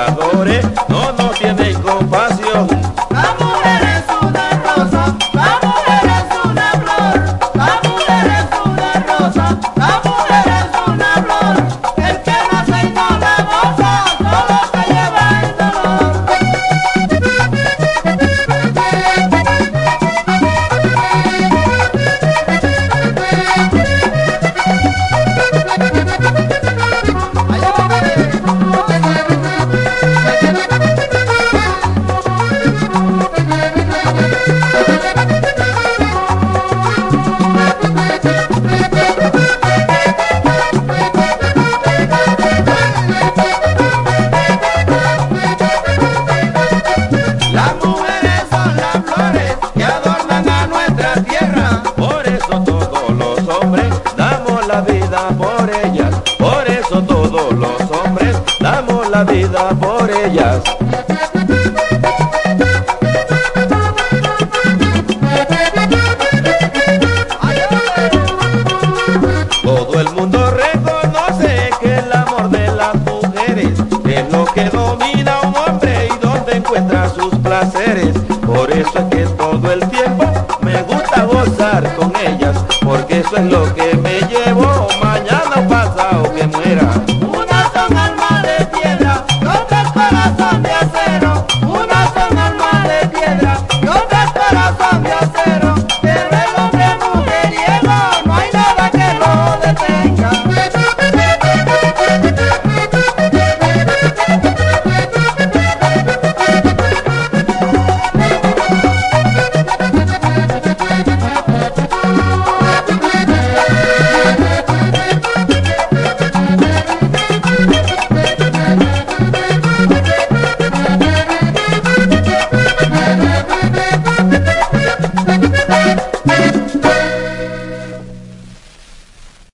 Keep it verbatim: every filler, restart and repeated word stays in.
pecadores, no nos tienen compasión. La mujer es una rosa, la mujer es una flor, la mujer es una rosa, la mujer es una flor. El que nace y no la goza, solo se lleva el dolor. Las mujeres son las flores que adornan a nuestra tierra. Por eso todos los hombres damos la vida por ellas. Por eso todos los hombres damos la vida por ellas. Todo el mundo reconoce que el amor de las mujeres es lo que domina a un hombre y donde encuentra sus placeres. Por eso es que todo el tiempo me gusta gozar con ellas, porque eso es lo que